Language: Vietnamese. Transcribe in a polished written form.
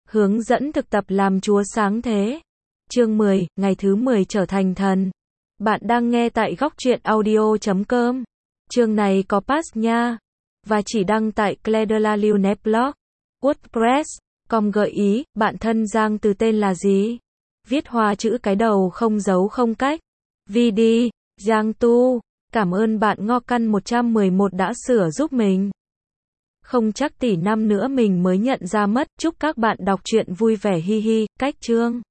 Hướng dẫn thực tập làm Chúa sáng thế. Chương 10, ngày thứ 10 trở thành thần. Bạn đang nghe tại góc truyện audio.com. Chương này có pass nha. Và chỉ đăng tại Cledelaluneblog. WordPress.com gợi ý, bạn thân Giang từ tên là gì? Viết hoa chữ cái đầu không dấu không cách. VD, Giang Tu. Cảm ơn bạn Ngo Căn 111 đã sửa giúp mình. Không chắc tỷ năm nữa mình mới nhận ra mất. Chúc các bạn đọc truyện vui vẻ hi hi. Cách chương.